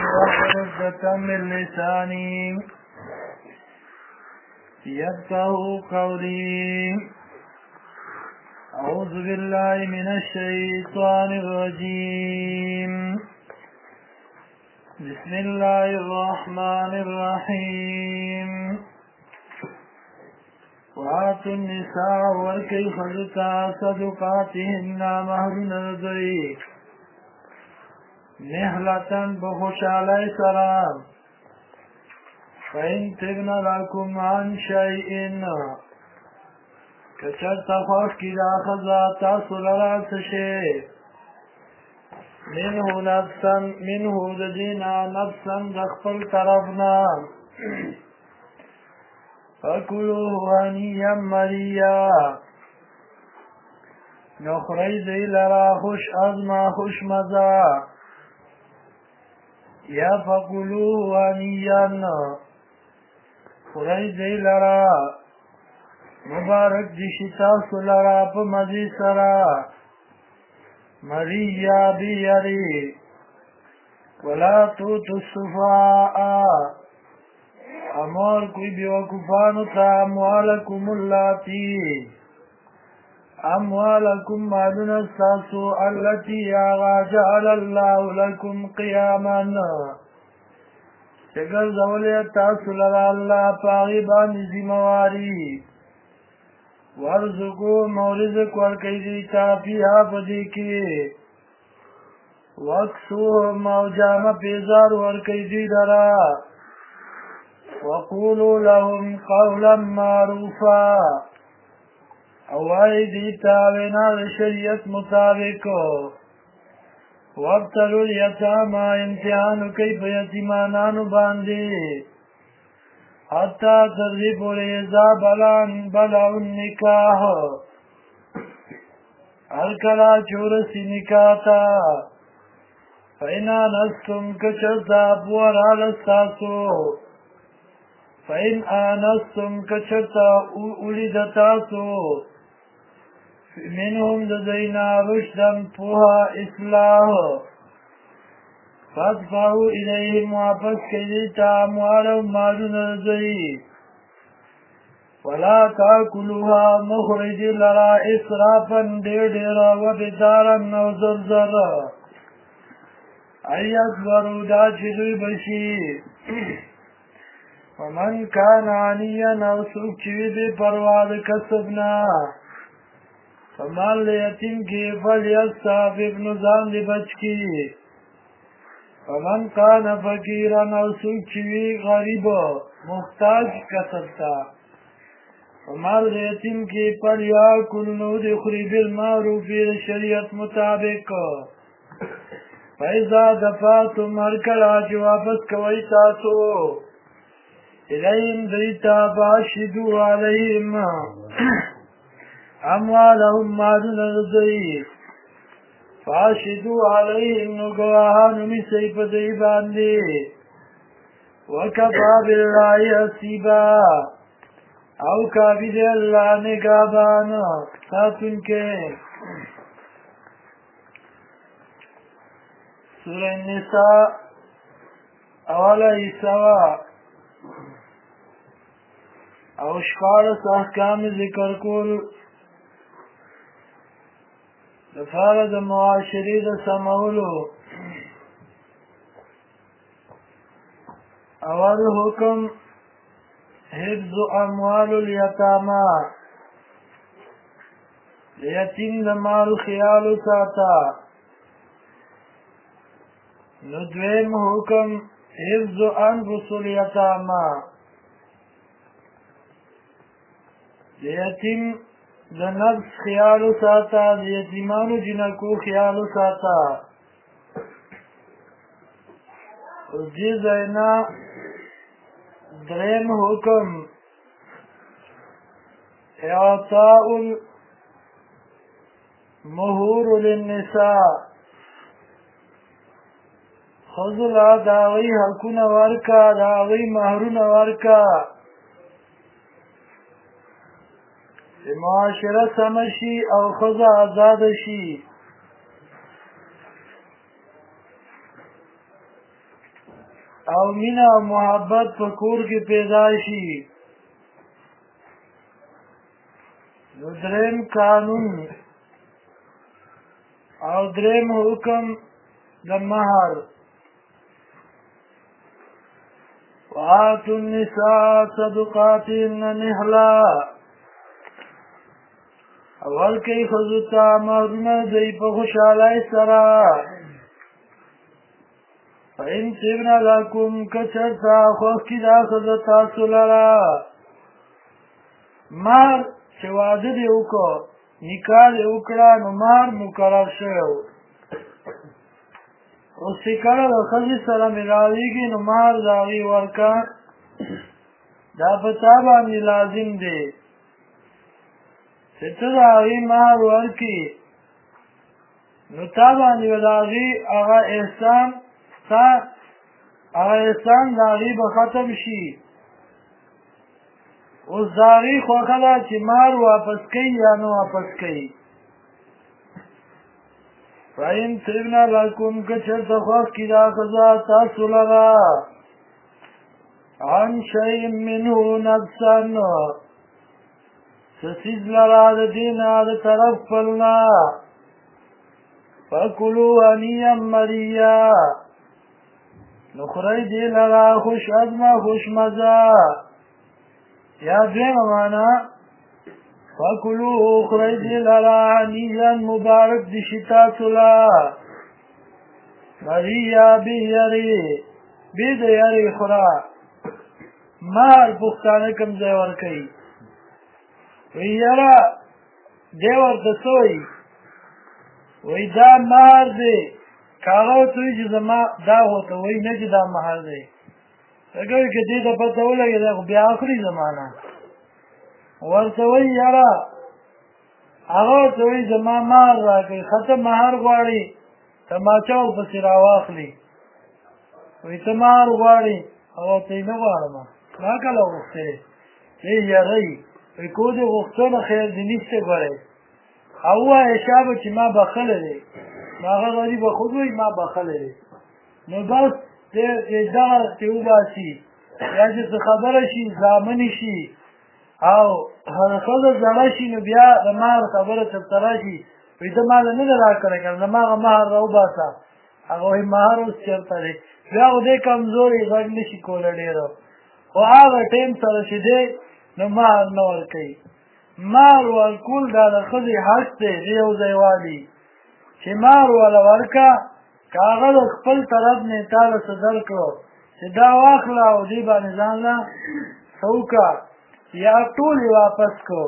واحلل عقدة من لساني يفقهوا قولي. أعوذ بالله من الشيطان الرجيم. بسم الله الرحمن الرحيم. وآتوا النساء وركي خذتا صدقاتهن مهر نذري نهلة بخشالي سرام فإن تبن لكم عن شيء كشر تخوف كذا خذاتا سلرات شيء منه دجينا نفسا دخل طرفنا فكلوه هنيا مريا نخرج ذي لرا خوش أزما خوش مزا یا فکلوه هنيا خرج ذي لرا مبارک دیشتا سلرا پا مزی سرا مریا بیاری ولا توتو السفاء امور کوئی بیوکفانو تا اموالکم اللاتی اموالکم مالون استاسو اللتی آغا جعل اللہ لکم قیاما چگر زولیت تاسو لرا اللہ پاغیبان زمواری ورزقو مورزق ورکی دیتا فیها پدیکی وکسوه موجام پیزار ورکی دیدرا وقولوا لهم قولا معروفا اوائی دیتا وینا شریعت مطابقو وابتلوا الیتاما امتحانو کیف یتیمانانو باندی حتی ترغیب الیزا بلاو النکاح الکلا چورسی نکاتا فإنا نستم کچرتا پورا لستاسو فإن آنستم کچرتا اولیدتاسو منهم دزینا رشدن پوها اصلاح فادفعوا إليهم واپس کیدیتا اموالهم مالون رزئی ولا تاکلوها مخرج لرا اسرافا دیر و بدارا و زرزر ایکبرو دا چلوی بشی ومن کان عنیا او سوک چوی بے پرواد کسبنا فمال لیتیم کی فلیستعفف نظام دی بچ کی ومن کان فقیرا او سوک چوی غریب محتاج کسبتا فمال لیتیم کی فلیاکل نود خری بالمعروف شریعت مطابق فَإِذَا دَفَعْتُمْ هَرْكَلَا جوابت کوئی تاسو إِلَيْهِمْ دَيْتَا فَأَشْهِدُوا عَلَيْهِمْ أَمْوَالَهُمْ مَالُونَ رَزَئِ فَأَشْهِدُوا عَلَيْهِمْ نُگواهانو مِسَيْ پَدَئِ باندِ وَكَفَى بِاللَّهِ حَسِيبًا او کافی دے اللہ نگہبان ساتن کے. سورہ النساء اولا حصہ او شپاڑس احکام ذکر کول دفار د معاشری د سمولو. اول حکم حفظ اموال الیتاما یتیم د مال خیال ساتا. ندویم حکم حفظ انفس الیتاما یتیم د نفس خیال ساتا د یتیمانو جنکو خیال ساتا. دی زینا دریم حکم اعطاء المهور للنساء خذلا داغی حقون ورکا داغی مہرون ورکا معاشره سمشی او خذ آزاد شی. او مینه او محبت په کور کې پیدا شي. نو دریم قانون او دریم حکم د مهر. وآتوا النساء صدقاتهن نحلا، اول کې ښځو ته مهرونه دوی په خوشحالۍ سره. فإن طبن لکم که چېرته خوښ کړي دا ښځه تاسو لره مهر چې واده دې وکړو نکاح دې وکړه نو مهر مقرر شوی و. اوس چې کله د ښځې سره ملاوېږي نو مهر د هغې ورکړه دا په تا باندې لازم دی چې ته د هغې مهر ورکړي نو تا باندې به د هغې هغه احسان د هغې به ختم شي. اوس د هغې خوښه ده چې مهر واپس کوي یا نه واپس کوي. فإن طبن لکم که چېرته خوښ کړي دا ښځه تاسو لره عن شیء منه نفسا څه څیز لره د دې نه د طرف خپل نه فکلوا هنیئا مریا نو خورئ دې لره خوش عزمه خوش مزه. یا دویمه معنا فکلوا خورئ دې لره هنیئا مبارک دې شي تاسو له مریا بې یارې بې د یارې خوره. مهر پښتانه کوم ځای ورکوي وایي یاره دی ورته څه وایي وایي دا مهر دی که هغه ورته وایي چې زما دا ورته وایي نه چې دا مهر دی هغه وایي که دې ته پته ولګېده خو بیا اخلي زما نه ورته وایي یاره هغه ورته وایي زما مهر راکړئ ښه ته مهر غواړې تماچه ورپسې راواخلي وایي ته مهر غواړې هغه ورته وایي نه غواړم ما کله غوښتې دی یارئ وایي کو دې غوښتو نو خیر دې نشته ګورئ او ووایه شابه چې ما بخلی دی نو هغه غریب به خود وایي ما بخلی دی نو بس دغه ترې وباسي یا چې څه خبره شي زامنې شي او ښځه زړه شي نو بیا د مهر خبره چېرته راشي وایي ته ما له نه ده راکړی که نه زما هغه مهر راوباسه هغه وایي مهر اوس چېرته دی بیا خو دی کمزوری غږ نه شي کولی ډېره خو هغه ټایم سره چې دی نو مهر نه ورکوي. مهر ورکول دا د ښځې حق دی د یو ځای والي چې مهر وله ورکړه که هغه د خپل طرف نه تا له څه درکړو چې دا واخله او دې باندې ځان له څه وکړه یا ټول یې واپس کړو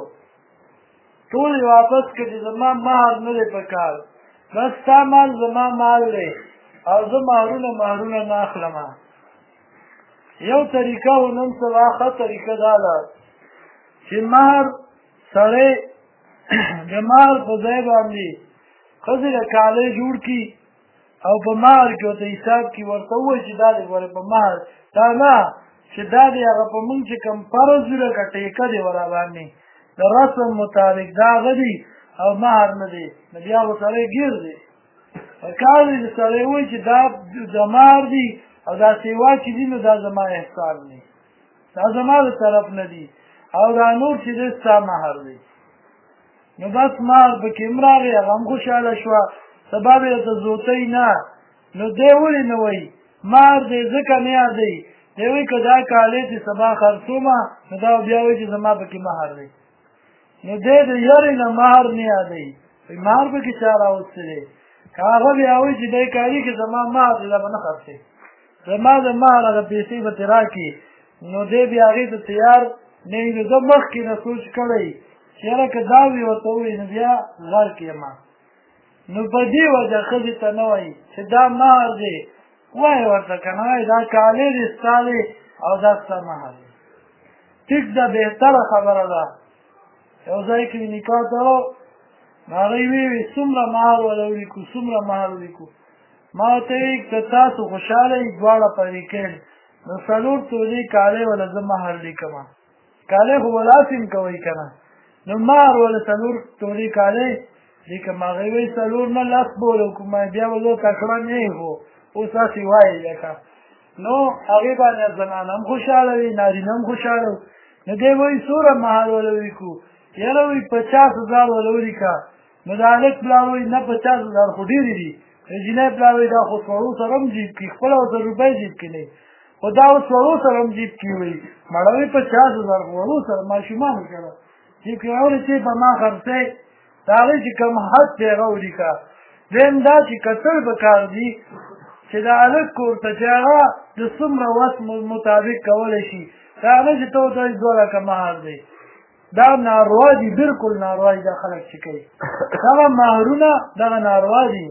ټول یې واپس کړه چې زما مهر نه دی په کار بس ستا مال زما مال دی او زه مهرونه نه اخلم. یو طریقه و نن سبا ښه طریقه دا ده چې مهر سړی د مهر په ځای باندې ښځې له کالی جوړ کړي او په مهر کې ورته حساب کړي ورته ووایي چې دا دی ګورې په مهر دا نه چې دا دی هغه په مونږ چې کوم فرض وي لکه ټیکه دی ورا باندې د رسم مطابق دا هغه دی او مهر نه دی نو بیا به سړی ګیر دی پکار دی چې سړی ووایي چې دا د مهر دی او دا سیوا چې دي نو دا زما احسان دی دا زما د طرف نه دی او دا نور چې دی ستا مهر دی نو بس مهر پکې هم راغی هغه هم خوشحاله شوه سبا به یې ته زوتی نه نو دی ولې نه وایي مهر دی ځکه نه یادوي دی وایي که دا کالی چې سبا خرڅومه نو دا بیا وایي چې زما پکې مهر دی نو دی د یارې نه مهر نه یادوي مهر پکې چا راوستی دی که هغه بیا وایي چې دی کالي کې زما مهر دی دا به نه خرڅوي زما د مهر هغه پیسې به ترې راکړي نو دی بیا هغې ته تیار نه وي نو زه مخکې نه سوچ کړی چې یاره که دا وي ورته ووایي نو بیا غرق یم نو په دې وجه ښځې ته نه وایي چې دا مهر دی وایي ورته که نه وایي دا کالی دی ستا دی او دا ستا مهر دی ټیک ده بهتره خبره ده یو ځای کې نکاح تړو نو هغوی ویې څومره مهر وله ولیکو څومره مهر ولیکو ما ورته ویل که تاسو خوشحاله یې دواړه په ویکینډ نو څلور تولې کالی وله زه مهر لیکمه کالی خو به داسې هم کوئ که نه نو مهر وله څلور تولې کالی لیکم هغوی وایي څلور نه لس به وله وکړو بیا به زه تکړه نه یې خو اوس هسې وایي لکه نو هغې باندې زنانه هم خوشحاله وي نارینه هم خوشحاله وي نو دی وایي څومره مهال وله ولیکو یاره وایي 50,000 وله ولیکه نو د هلک پلار وایي نه 50,000 خو ډېرې دي د جینۍ پلار وایي دا خو سوړو سره هم جیب کړي خپله ورته روپۍ جیب کې نه خو دا اوس وړو سره هم جیب کې وایي مړه وایي 50,000 خو وړو سره ماشومانو سره جیب کې اورې چې په ما خرڅی د هغې چې کوم حد دی هغه ولیکه دویم دا چې کتل پکار دي چې د هلک کور ته چې هغه د څومره وس مطابق کولی شي د هغه چې ته ورته 2 لکه مهر دی دا ناروا دي بلکل ناروا دي دا خلک چې کوي دغه مهرونه دغه ناروا دي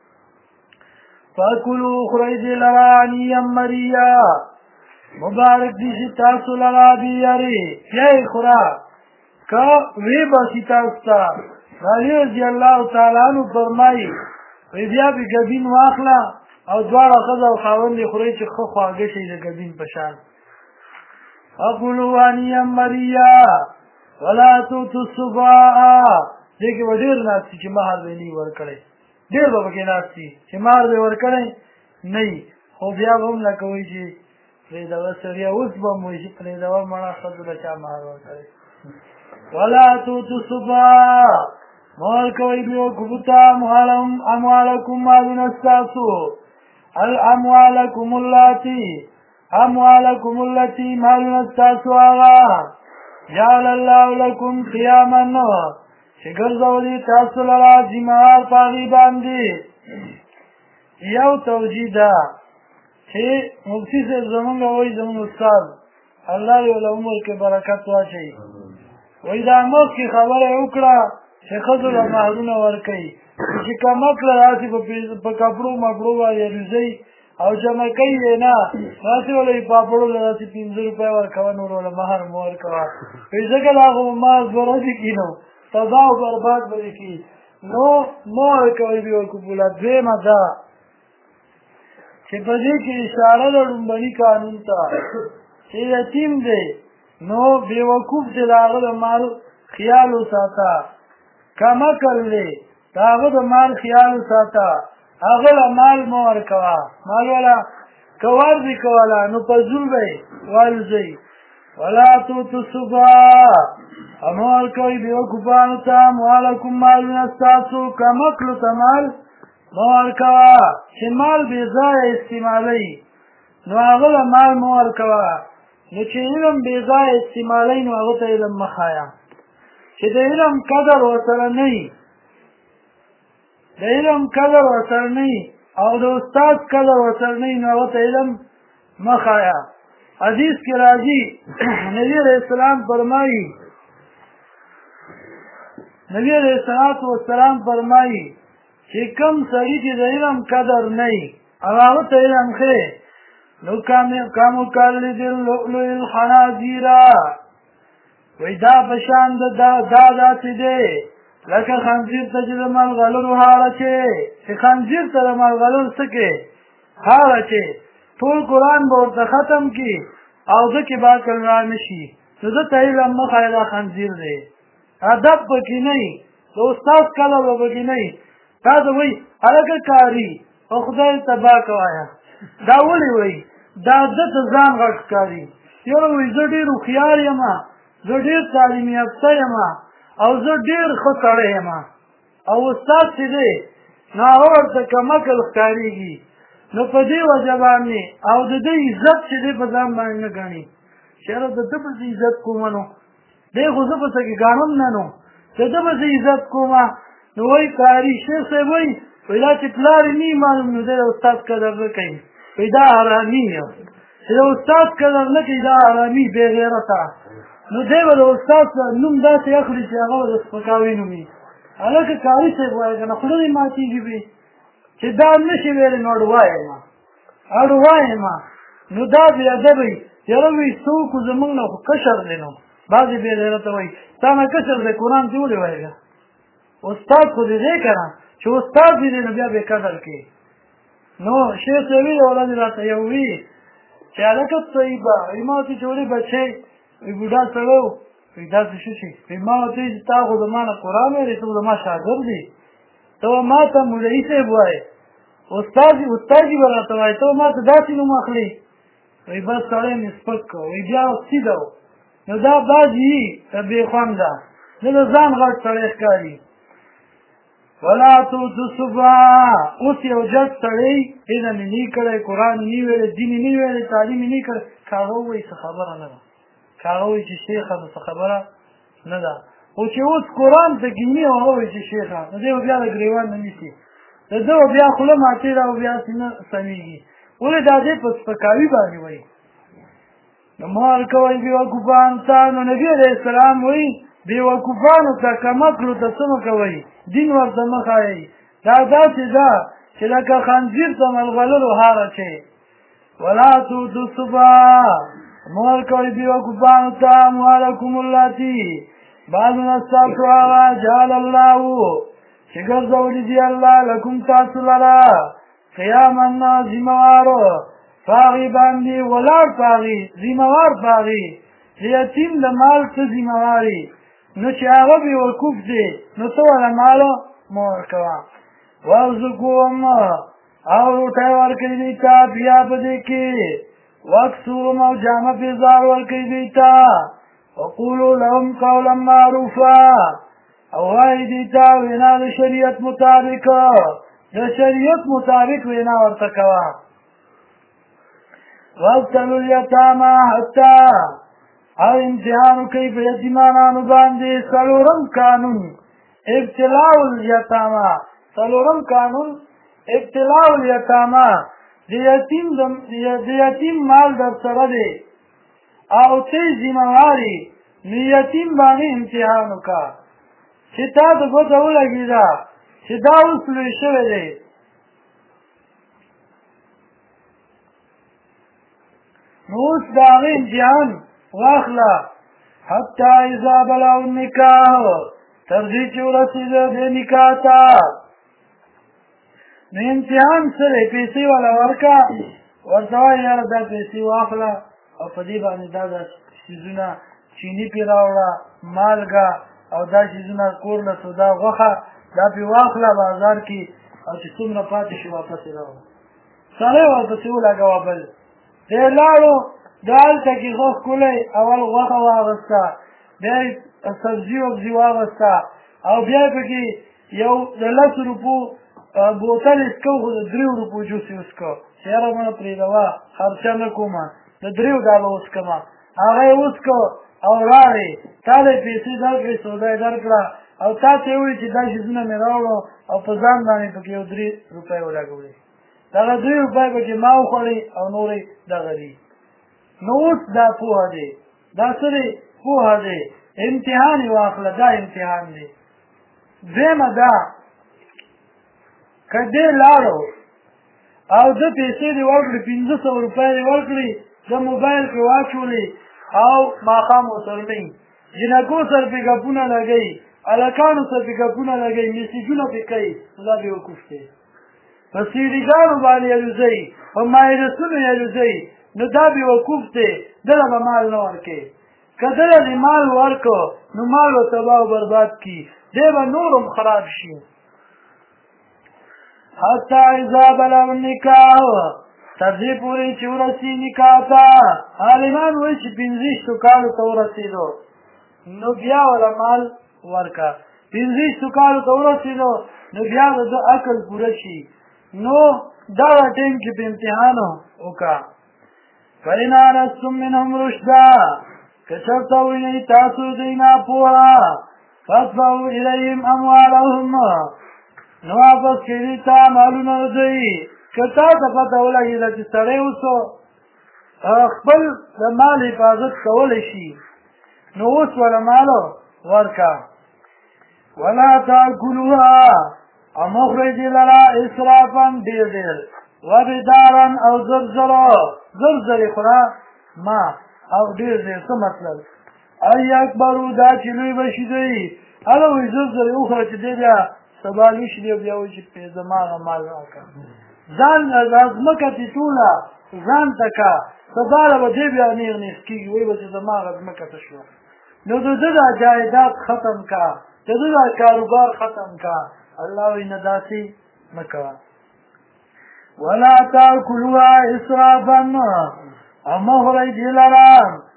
فکلوا خورئ دې لره هنیئا مریا مبارک دي چې تاسو لره بې یارې بیا یې خوره که ویې باسي تاسو ته علي رضي الله تعالی عنه فرمایي وی بیا پې ګبین واخله او دواړه ښځه او خاوند یې خورئ چې ښه خواږه شي د ګبین په شان فکلوا هنیئا مریا ولا تؤتوا السفهاء دې کې به ډېر ناست چې مهر به نه ورکړی ډېر به پکې ناست چې مهر به ورکړی نه وي خو بیا به هم لکه وایي چې پرېږدوه سړیه اوس به هم وایي چې پرېږدوه مړه ښځو له چا مهر ورکړی ولا تؤتوا السفهاء مه ورکوئ بېوقوفو ته اموالکم مالونه ستاسو اموالکم التي مالونه ستاسو هغه جعل الله لكم قیاما چې ګرځولي تاسو لره ذمهوار په هغې باندې یو توجیه ده چې مفتي صاحب زمونږ وایي زمونږ استاد الله دې له عمر کې برکت واچوي وایي دا مخکې خبره یې وکړه چې ښځو له مهرونه ورکوي چې کمکله داسې په کپړو مکړو باندې روزئ او جمع کوي یې نه داسې وله یې پاپړو له داسې 500 روپۍ ورکوه نور وله مهر مه ورکوه وایي ځکه د هغه مال زوره دي کي نو تباه او برباد به دې کي نو مه ورکوئ بېوقوفو له دویمه ده چې په دې کې اشاره ده ړومبني قانون ته چې یتیم دی نو بېوقوف چې د هغه د مال خیال وساته کمکل دی د هغه د مال خیال وساته هغه له مال مه ورکوه مال والا که ورځي کوله نو په زور به یې والوځئ ولا تؤتوا السفهاء مه ورکوئ بېوقوفانو ته اموالکم مالونه ستاسو کمکلو ته مال مه ورکوه چې مال بې ځایه استعمالوي نو هغه له مال مه ورکوه نو چې علم بې ځایه استعمالوي نو هغه ته علم مه ښایه چې د علم قدر ورسره نه وي د علم قدر ورسره نه وي او د استاد قدر ورسره نه وي نو هغه ته علم مه ښایه حدیث کې راځي نبي علیه السلام فرمایي چې کوم سړي چې د علم قدر نه وي او هغه ته علم ښیې نو کمثل اللؤلؤ الخنازیر وایي دا په شان دا داسې دی لکه خنزیر ته چې د ملغلرو هار اچې چې خنزیر ته د ملغلرو څه کې هار اچې ټول قرآن به ورته ختم کړي او ده کې به عقل را نه شي نو ده ته علم مه ښایه دا خنزیر دی ادب پکې نه وي د استاد قدر به پکې نه وي تا ته وایي هلکه کاري او خدای تباه کوایه دا ولې وایي دا ده ته ځان غټ ښکاري یاره وایي زه ډېر هوښیار یم زه ډېر تعلیم یافته یم او زه ډېر ښه سړی یم او استاد چې دی نو هغه ورته کمکل ښکارېږي نو په دې وجه باندې او د ده عزت چې دی په ځان باندې نه ګڼي چې یاره د ده پسې عزت کومه نو دی خو زه پسې کې ګاڼم نه نو د ده پسې عزت کومه نو وایي کاري شیخ صاحب وایي دا چې پلار یې نه معلوم نو دی د استاد قدر نه کوي وایي دا حرامي چې د استاد قدر نه کوي دا حرامي بې غیرته نو دی به د استاد نوم داسې اخلي چې هغه به د سپکاوي نوم وي هلکه کاري صاحب وایي که نه خوله دې ماتېږي بې چې دا نه شي ویلی نو اړ وایم نو دا بې ادبه وي یاره وایي څوک زمونږ نه خو کشر دی نو بعضې بې غیرته وایي تا نه کشر دی قرآن دې ولې وایي استاد خو دې دی که نه چې استاد دې دی نو بیا بې قدر کوي نو شیخ صاحب یې ولادې راته یو وي چې هلکه طیبه وایي ما ورته چې ولې بچی وی بوډا سړی و وایي داسې څه شي وایي ما ورته وایي چې تا خو زما نه قرآن ویلی ته زما شاګرد دی ته ما ته مولوي صاحب وایې استاد به راته وایي ته ما ته داسې نوم اخلي وی بس سړی مې سپک کړ وی بیا سیده و نو دا بعض وي بې خونده نه د ځان غټ سړی ښکاري ولا تؤتوا السفهاء اوس یو جد سړی علم یې نه کړی قرآن یې نه ویلی دین یې نه ویلی تعلیم یې نه کړی که هغه ووایي څه خبره نه ده که هغه ووایي چې شیخه نو څه خبره نه ده خو چې اوس قرآن ته کیني او هغه وایي چې شیخه نو دی به بیا د ګریوان نه نیسي د ده به بیا خوله ماتې ده او بیا سینه سمیږي ولې دا دی په سپکاوي باندې وایي نو مال کوئ بېوقوفانو ته نو نبي علیه السلام وایي بېوقوفانو ته کمکړو ته څه مه کوئ دین ورته مه ښایئ دا داسې ده چې لکه خنزیر ته ملغلرو هار اچئ ولا تؤتوا السفهاء مال کوئ بېوقوفانو ته اموالکم اللاتي بعضونه ستاسو هغه جعل الله چې ګرځولي دي الله لکم تاسو لره قیاما ذمهوارو پاغي باندې ولاړ پاغي ذمهوار پاغي د یتیم د مال څه ذمهواري نو چې هغه بېوقوف دی نو ته ورله مالو مه ورکوه وارزقوهم او روټۍ ورکوي دوی ته بیا په دې کې واکسوهم او جامه پیزار ورکوي دوی ته وقولو لهم قولا معروفا او وایي دوی ته وینا د شریعت مطابق د شریعت مطابق وینا ورته کوه وابتلوا اليتامى حتى او امتحانو کوي په یتیمانانو باندې څلورم قانون ابتلاء الیتامى څلورم قانون ابتلاء الیتامى د یتیم مال در سره دی او ته ذمهواري نو یتیم باندې امتحان وکړه چې تا ته ګوته ولګېده چې دا اوس لوی شوی دی نو اوس د هغې امتحان واخله حتی اذا بلغوا النکاح تر دې چې ورسېده دې نکاح ته نو امتحان څه دی پیسې والا ورکړه ورته وایي یاره دا پیسې واخله او په دې باندې دا څیزونه چیني پرې راوړه مالګه او دا څیزونه کور له سودا غوښه دا پرې واخله بازار کې او چې څومره پاتې شي واپس یې راوړه سړی ورپسې ولګوه بل دی لاړو د هلته کې غوښ کولی اول غوښه واغسته بیا یې سبزي وبزي واغسته او بیا یې پکې یو د 10 روپو بوتل یې څکه خو د 3 روپو جوس یې وڅکه چې یاره مه پرېږدوه خرچه نه کومه د 3 ډالو وڅکمه هغه یې وڅکه او راړې تا ته یې پیسې درکړې سودا یې درکړه او تا ته یې وویل چې دا شیزونه مې راوړو او په ځان باندې پکې یو 3 روپۍ ولګولې دغه 3 روپۍ پکې ما وخوړې او نورې دغه دي نو اوس دا پوهه دی دا څه دی پوهه دی امتحان یې واخله دا امتحان دی دویمه دا که دی لاړو او ده پیسې دې ورکړې 500 روپۍ دې ورکړې د موبایل پرې واچولې او ماښام وسرمۍ جنکو سر پې ګپونه لګوي هلکانو سر پې ګپونه لګوي میسیجونه پې کوي دا بېوقوف دی په سیډیګانو باندې الوزئ په مایرسونو یې الوزئ نو دا بېوقوف دی دله به مال نه ورکوي که دله دې مال ورکړو نو مال به تباه او برباد کړي دی به نور هم خراب شي حتی اذا بلغ النکاح تر دې پورې چې ورسي نکاح ته عالمان وایي چې 25 کالو ته ورسېدو نو بیا وله مال ورکړه 25 کالو ته ورسېدو نو بیا به د عقل پوره شي نو دغه ټیم کې په امتحان وکړه فإن آنستم منهم رشدا که چېرته ووینئ تاسو دوی ناپوهه فادفعوا إلیهم اموالهم نو واپس کړي دوی ته مالونه د دوی که تا ته پته ولګېده چې سړی اوس خپل د مال حفاظت کولی شي نو اوس وله مال ورکړه ولا تاکلوها او مه خورئ دې لره اسرافا ډېر ډېر وبدارا او زر زرې خوره ما او ډېر ډېر څه مطلب ای اکبرو دا چې لوی به شي دوی هله وایي زر زرې وخوره چې دی بیا سبا لوی شي دی بیا وایي چې زما هغه مال راکړه ځان ځمکه دې ټوله ځان ته که سبا له به دی بیا نیغ نیغ کېږي وایي به چې زما هغه ځمکه ته شوه نو د ده دا جایداد ختم که د ده دا کاروبار ختم که الله وایي نه داسې مه کوه ولا تاکلوها اسرافا او مه خورئ دې لره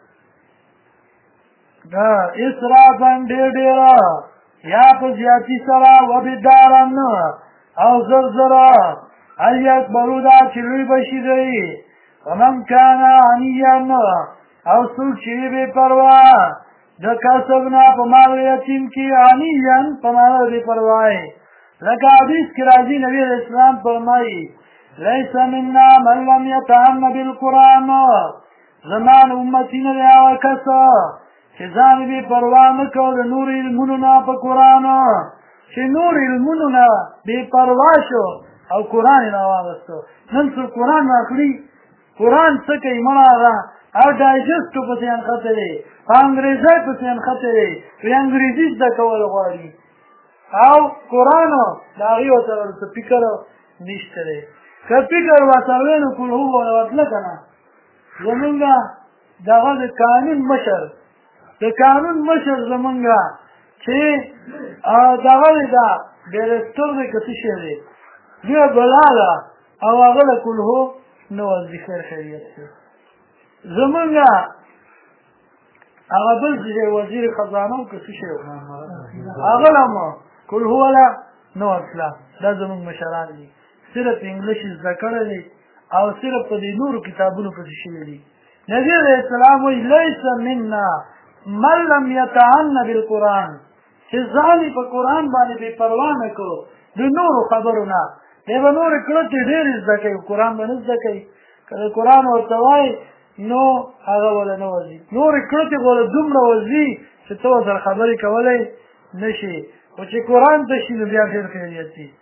اسرافا ډېره یا په زیاتي سره وبدارن او زر زره هل یکبرو دا چې لوی به شي دی ومن کان عنیا او څوک چې بې پروا د کسب نه په مال یتیم کې عنیا په معنی بې پروایي لکه حدیث کې راځي نبي علیه السلام فرمایي لیس منا من لم یتعن بالقرآن زمان امتی نه دی هغه کس چې ځان بې پروا نه کړ د نور علمونو نه په قرآن چې نور علمونو نه بې پروا شو او قرآن یې راواغستو نن څوک قرآن راکړي قرآن څه کوي مړه او ډایجسټو پسې نښتی دی په انګریزۍ پسې نښتی دی وایي انګریزي زده کول غواړي او قرآن د هغې ورسره څه فکر نشته دی که فکر ورسره وی نو کل هو به ورتله که نه زمونږ دغه د قانون مشر زمونږ چې دغه دی دا ډایرکټر دی که څه شی دی دوی بلا ده او هغه له کل هو نه وځي خیر خیریت دی زمونږ هغه بل چې وزیر خزانه و که څه شی و هغه له مو کل هو له نه ورتله دا زمونږ مشران دي صرف انګلیش زده کړی دی او صرف په دې نورو کتابونو پسې شوي دي نبي علیه السلام وایي لیس منا من لم یتعن بالقرآن چې ځان یې په قرآن باندې بې پروا نه کړو د نورو خبرو نه دی به نورې کړتې ډېرې زده کوي قرآن به نه زده کوي که د قرآن ورته وایي نو هغه وله نه وځي نورې کړتې به وله دومره وځي چې ته ورسره خبرې کولی نه شي خو چې قرآن ته شي نو بیا ډېر خیریت دي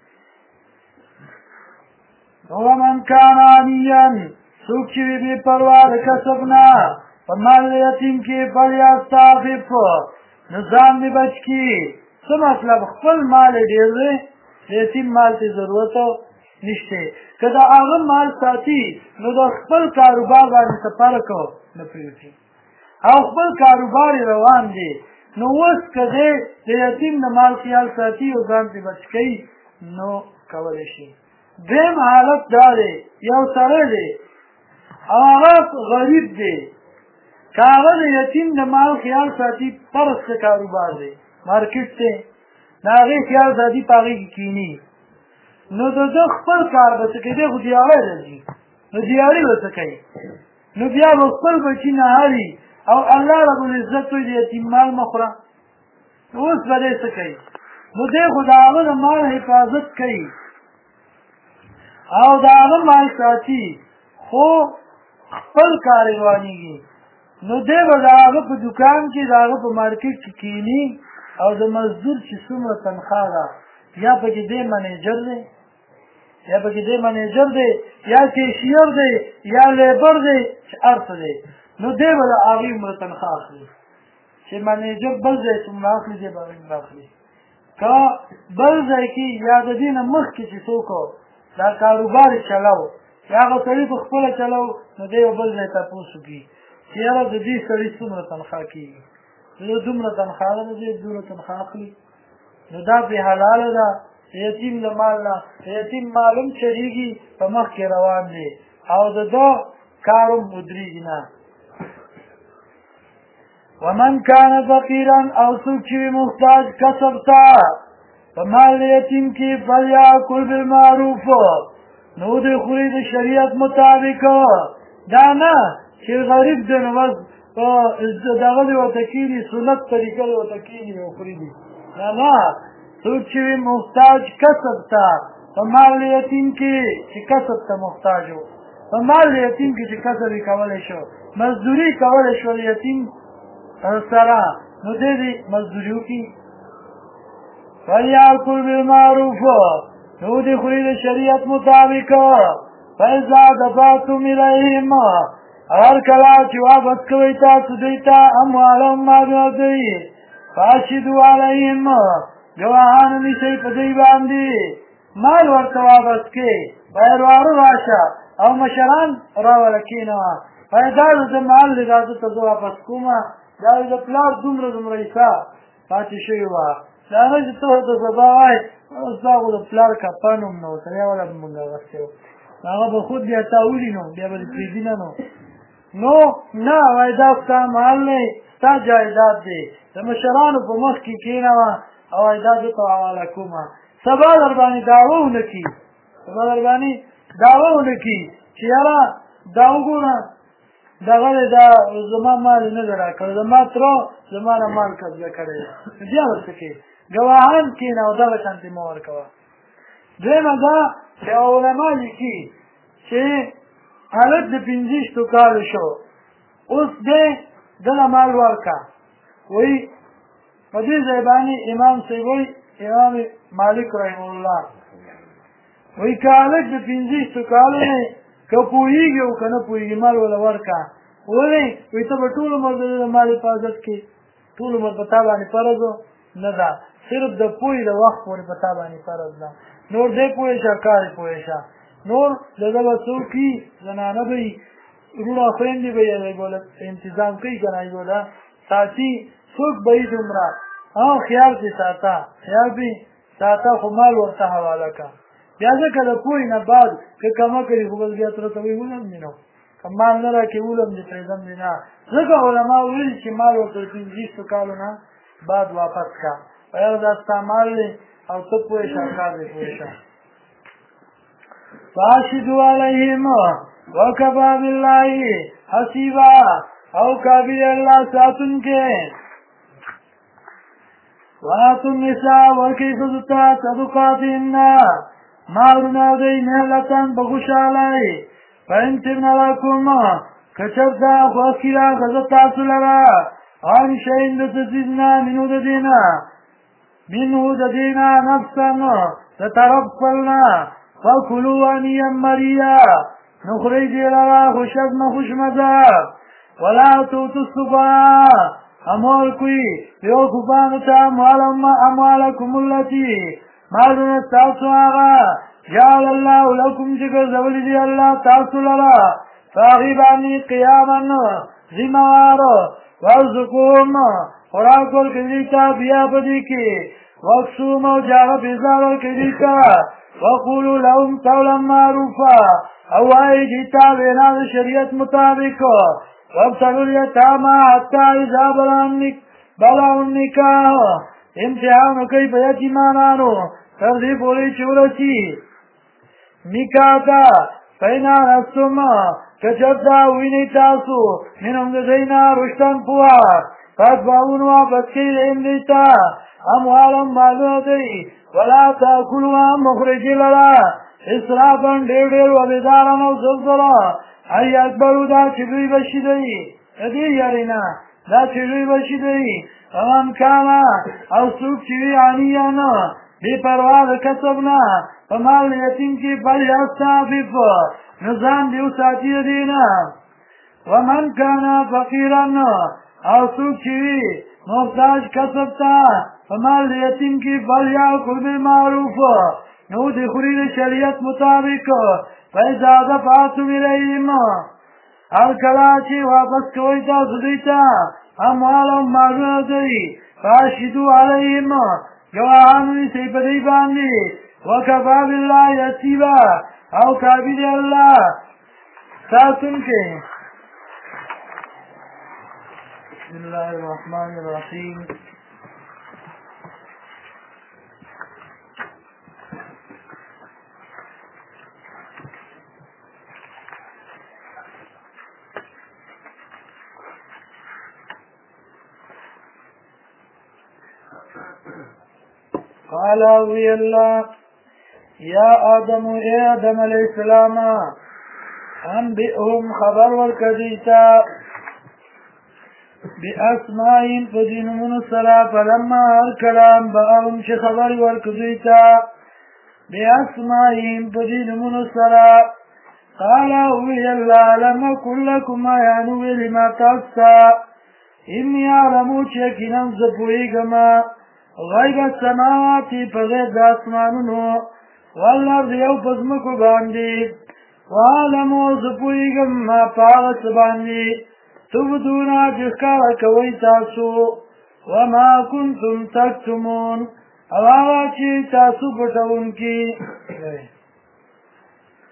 ومن کان عنیا څوک چې وي بې پروا د کسب نه په مال یتیم کې فلیستعفف نو ځان دې بچ کړي څه مطلب خپل مال یې ډېر دی د یتیم مال ته ضرورت نشته که د هغه مال ساتي نو د خپل کاروبار باندې څه فرق نه پرېږدي او خپل کاروبار یې روان دی نو اوس که دی د یتیم د مال خیال ساتي او ځان ترې بچ کوي نو کولی شي دویم حالت دا دی یو سړی دی او هغه غریب دی که هغه د یتیم د مال خیال ساتي فرض څه کاروبار دی مارکیټ دی د هغې خیال ساتي په هغې کې کیني نو د ده خپل کار به څه کوي دی خو دیاړی راځي نو دیاړي به څه کوي نو بیا به خپل بچي نهاري او الله رب العزت وایي د یتیم مال مه خوره اوس به دی څه کوي نو دی خو د هغه د مال حفاظت کوي او د هغه مال ساتي خو خپل کار یې روانېږي نو دی به د هغه په دوکان کې د هغه په مارکیټ کې کیني او د مزدور چې څومره تنخوا ده یا پکې دی منیجر دی یا کیشیر دی یا لیبر دی چې هر څه دی نو دی به د هغې عمره تنخوا اخلي چې منیجر بل ځای څومره اخلي دی به هغې اخلي که بل ځای کې یا د دې نه مخکې چې څوک دا کاروبار یې چلو یا هغه سړي په خپله چلو نو دی یو بل ځای تپوس وکړي چې یاره د دې سړي څومره تنخوا کېږي د دومره تنخوا ده د دې دومره تنخوا اخلي نو دا پرې حلاله ده د یتیم له مال نه د یتیم مال هم چلېږي په مخ کې روان دی او د ده کار هم ودرېږي نه ومن کان فقیرا او څوک چې وي محتاج کسب ته په مال د یتیم کې فلیاکل بالمعروف نو دې خوري د شریعت مطابق دا نه چې غریب دی نو بس دغه دې ورته کېږي سنت طریقه دې ورته کېږي او خوري دي نه څوک چې وي محتاج کسب ته په مال د یتیم کې چې کسب ته محتاج و په مال د یتیم کې چې کسب یې کولی شو مزدوري کولی شو د یتیم سره نو دې دې مزدوري وکړي فلیاکل بالمعروف نو دې خوري د شریعت مطابق فاذا دفعتم الیهم هر کله چې واپس کوئ تاسو دوی ته اموالهم مالونه دوی فاشهدوا علیهم ګواهان نیسئ په دوی باندې مال ورته واپس کړئ باید واره راشه او مشران راوله کېنوه باید دا د مال دی دا ته زه واپس کومه دا د پلار دومره حصه پاتې شوې وه د هغه چې ته ورته سبا وایې ستا خو د پلار کپن هم نه ورته بیا وله به مونږ اغوستی و هغه به خود بیا تا ولي نو بیا به دې پرېږدي نه نو نو نه وایي دا ستا مال دی ستا جایداد دی د مشرانو په مخ کې کښېنوه او وایي دا زه ته حواله کومه سبا در باندې دعوه ونه کړي چې یاره دا وګوره دغه دی دا زما مال نه دی راکړی زما تره زما نه مال قبضه کړی دی بیا به څه کوې ګواهان کښېنه او دغه شانتې مه ورکوه دویمه دا چې علما لیکي چې هلک د 15 کالو شو اوس دی دله مال ورکه وایي په دې ځای باندې امام صاحب وایي امام مالک رحمه الله وایي که هلک د 15 کالو دی که پوهېږي او که نه پوهېږي مال وله ورکه ولې وایي ته به ټول عمر د مال حفاظت کې ټول عمر په تا باندې فرض نه ده صرف د پوهې د وخت پورې په تا باندې فرض ده نور دی پوهې شه کار یې پوهې شه نور د ده به څوک وي زنانه به وي وروڼه خویندې به یې بوله انتظام کوي که نه یې بوله ساتي څوک به وي دومره خیال پې ساته خو مال ورته حواله کړه بیا ځکه د پوهې نه بعد که کمه کړي خو بس بیا تره ته وایي ولم دې نو که مال نه راکړې ولم دې پرېږدم دې نه ځکه علما ویلي چې مال ورته 15 کالو نه بعد واپس کړه یاره دا ستا مال دی او ته پوهې شه کار دې پوهې شه فاشهدوا علیهم وکفی بالله حسیبا او کافی دی الله ساتونکی وآتوا النساء ورکړئ ښځو ته صدقاتهن مهرونه دی مهلتن په خوشحالۍ فإن طبن لکم که چېرته خوښ کړي دا ښځه تاسو لره عن شیء د څه څیز نه منو د دې نه نفسا د طرف خپل نه فکلوا هنیئا مریئا نو خورئ دې لره خوشحزمه خوشمزه ولا تؤتوا السفهاء اموال کوي بیوقوفانو ته اموالکم التي مالونه تاسو هغه جعل الله لکم چې ګرځولي دي الله تاسو لره په هغې باندې قیاما ذمهوار وارزقوهم خوراک ورکړئ دوی ته بیا په دې کې واکسوهم او جامه بیزار ورکړئ دوی ته وقولوا لهم قولا معروفا او وایئ دوی ته وینا د شریعت مطابق وابتلوا اليتامى حتى اذا بلغوا النکاح امتحان وکړئ په یتیمانانو تر دې پورې چې ورسي نکاح ته فإن آنستم که چېرته ووینئ تاسو منهم د دوی نه رشدا پوهه فاتبعون واپس کړئ دویم دوی ته اموالهم مالونه دوی ولا تأکلوها مخرج لره اسرافا ډېر وبدارا او زلزله ای اکبرو دا چې دوی به شي دی د دې یارې نه دا چې دوی به شي دی ومن کان او څوک چې وي غنیا نه بې پروا د کسب نه په مال یتیم کې فلیستعفف نو ځان دې وساتي د دې نه ومن کان فقیرا او څوک چې وي محتاج کسب ته په مال یتیم کې فلیأکل بالمعروف نو دې خوري د شریعت مطابق فإذا دفعتم إلیهم هر کله چې واپس کوئ تاسو دوی ته اموالهم مالونه دوی فاشهدوا علیهم ګواهان ونیسئ په دوی باندې وکفی بالله حسیبا او کافي دی الله ساتونکی بسم الله الرحمن الرحیم قال وی الله یا آدم اے آدم علیہ السلام انبئهم خبر ورکدیتا باسمائهم فدینمون سرا فلما هر کلام بأهم چه خبر ورکدیتا باسمائهم فدینمون سرا قال وی الله لم اقل لكم یعنو لما تاستا انی علمو چکنم زپویگما غیب السماوات په غیب د اسمانونو والارض یو په ځمکو باندې وعلمو زه پوهېږم ما په هغه څه باندې تبدون چې ښکاره کوئ تاسو وما کنتم تکتمون او هغه چې تاسو پټوونکي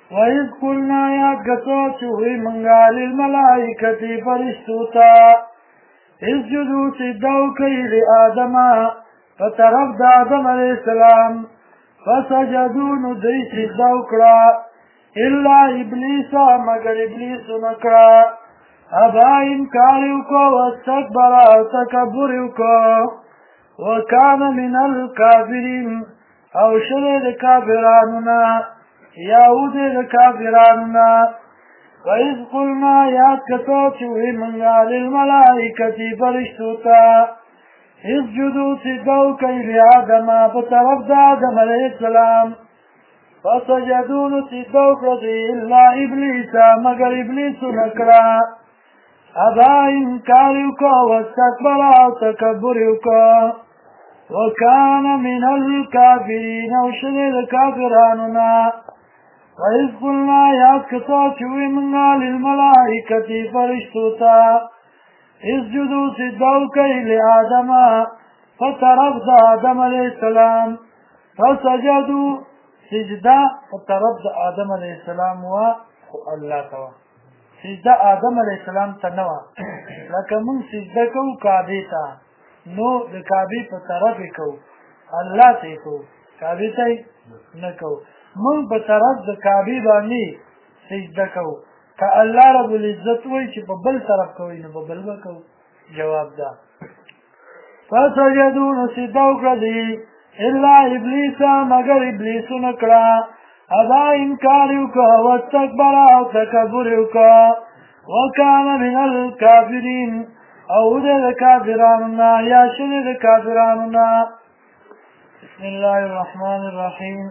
وَإِذْ قُلْنَا يَا قَصَوْتُوِي مَنْغَا لِلْمَلَائِكَةِ فَرِشْتُوتَا اسْجُدُوا سِجْدَوْ كَيْ لِآدَمَ فَطَرَفْ دَ آدَمَ عَلَيْهِ السَّلَامِ فَسَجَدُوا نُدَيْ سِجْدَوْ کْرَا إِلَّا إِبْلِيسَ مگر إِبْلِيسُ نَکْرَا أَبَا إِنْكَارِو کو وَاسْتَكْبَرَ تَكَبُّرِو کو وَكَانَ مِنَ الْكَافِرِينَ او شرد کافرانونا یاود کافرانونا وَإِذْ قُلْنَا یاد کتو چوئی منگا للملائکتی فرشتوتا اسجدوا سجدو کئی لآدم بطرف دا آدم علیہ السلام فسجدون سجدو کردی اللہ ابلیسا مگر ابلیس نکرا ابا انکاریو کو واستکبرا تکبریو کو وكان من الكافرين وشرد كافراننا وإذ قلنا يا كتوشوي منا للملائكة فرشتوتا اسجدوا سجدوا كي لآدم فطرفت آدم عليه السلام فسجدوا سجدا فطرفت آدم عليه السلام والله توا سجدا آدم عليه السلام تنوى لكن من سجدكو كابيتا نو د کعبه په طرف کو الله ته کو کعبه ته نه کو مون په طرف د کعبه باندې سجده کو ک الله رب العزت وای چې په بل طرف کوي نه په بل وکاو جواب ده فسجدون سجدوا کړي الا ابلیس مگر ابلیس نکړه ابا انکار وکړه واستكبر او تکبر وکړه وکانه من الکافرین او ده کافرانونا یا شد کافرانونا بسم الله الرحمن الرحیم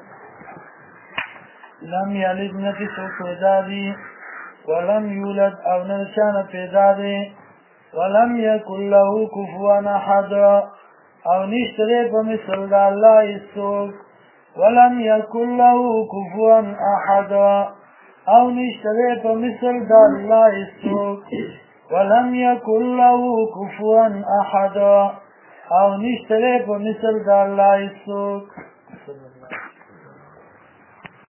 لم یلد نفسو پیدا دی ولم یولد او نرشان پیدا دی ولم یکن له کفوا احد او نشتره په مثل د الله هیڅوک ولم یکن له کفوا احد او نشتره په مثل د الله هیڅوک ولم يكن له كفوا احد او نشتره په مثل د الله هیڅوک